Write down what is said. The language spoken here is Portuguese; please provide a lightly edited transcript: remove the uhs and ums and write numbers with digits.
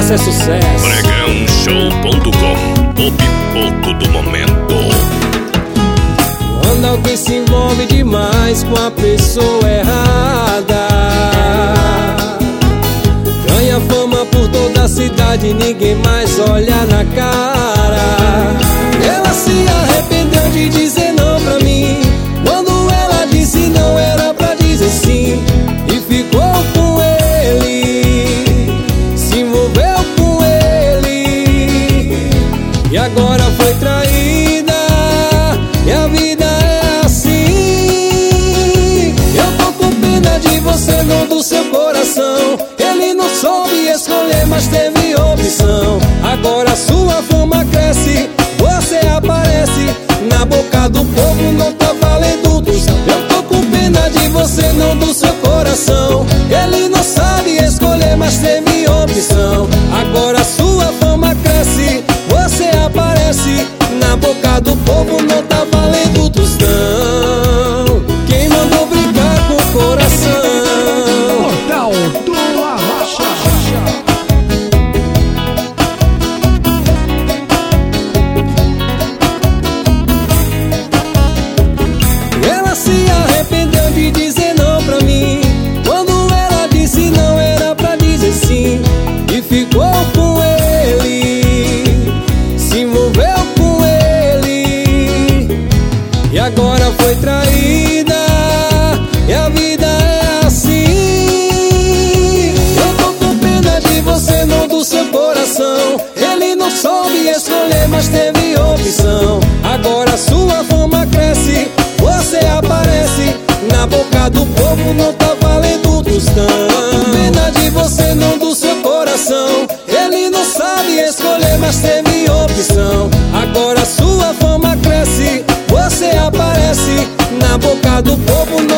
sucesso é sucesso. Pregãoshow.com, o pipoco do momento. Quando alguém se envolve demais com a pessoa errada, ganha fama por toda a cidade, ninguém mais olha na cara. Ela se arrependeu de dizer não pra mim, quando ela disse não era pra dizer sim. E ficou com ele, se envolveu com ele, e agora foi traída, e a vida é assim. Eu tô com pena de você, não do seu coração. Ele não soube escolher, mas teve opção. Agora sua fama cresce, você aparece na boca do povo, não tá valendo tostão. Eu tô com pena de você, não do seu coração. Ele não sabe escolher, mas teve opção. Agora sua fama cresce, você aparece na boca do povo, não tá valendo tostão. Quem mandou brincar com o coração? Portal do Arrocha. Ela se arrependeu de dizer não pra mim, quando ela disse não era pra dizer sim. E ficou com ele, se envolveu com ele, e agora foi traída, e a vida é assim. Eu tô com pena de você, não do seu coração. Ele não soube escolher, mas teve opção. Agora sua fama cresce, você aparece na boca do povo, não tá valendo tostão. Pena de você, não do seu coração. Ele não sabe escolher, mas teve opção. Agora sua fama cresce, você aparece na boca do povo, não